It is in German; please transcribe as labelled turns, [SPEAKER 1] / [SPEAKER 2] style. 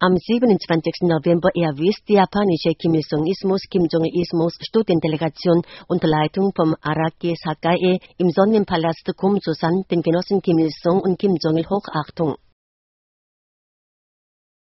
[SPEAKER 1] Am 27. November erwies die japanische Kim Il-sung-Ismus-Kim Jong-Ismus-Studiendelegation unter Leitung vom Araki Sakae im Sonnenpalast Kumsusan den Genossen Kim Il-sung und Kim Jong-il Hochachtung.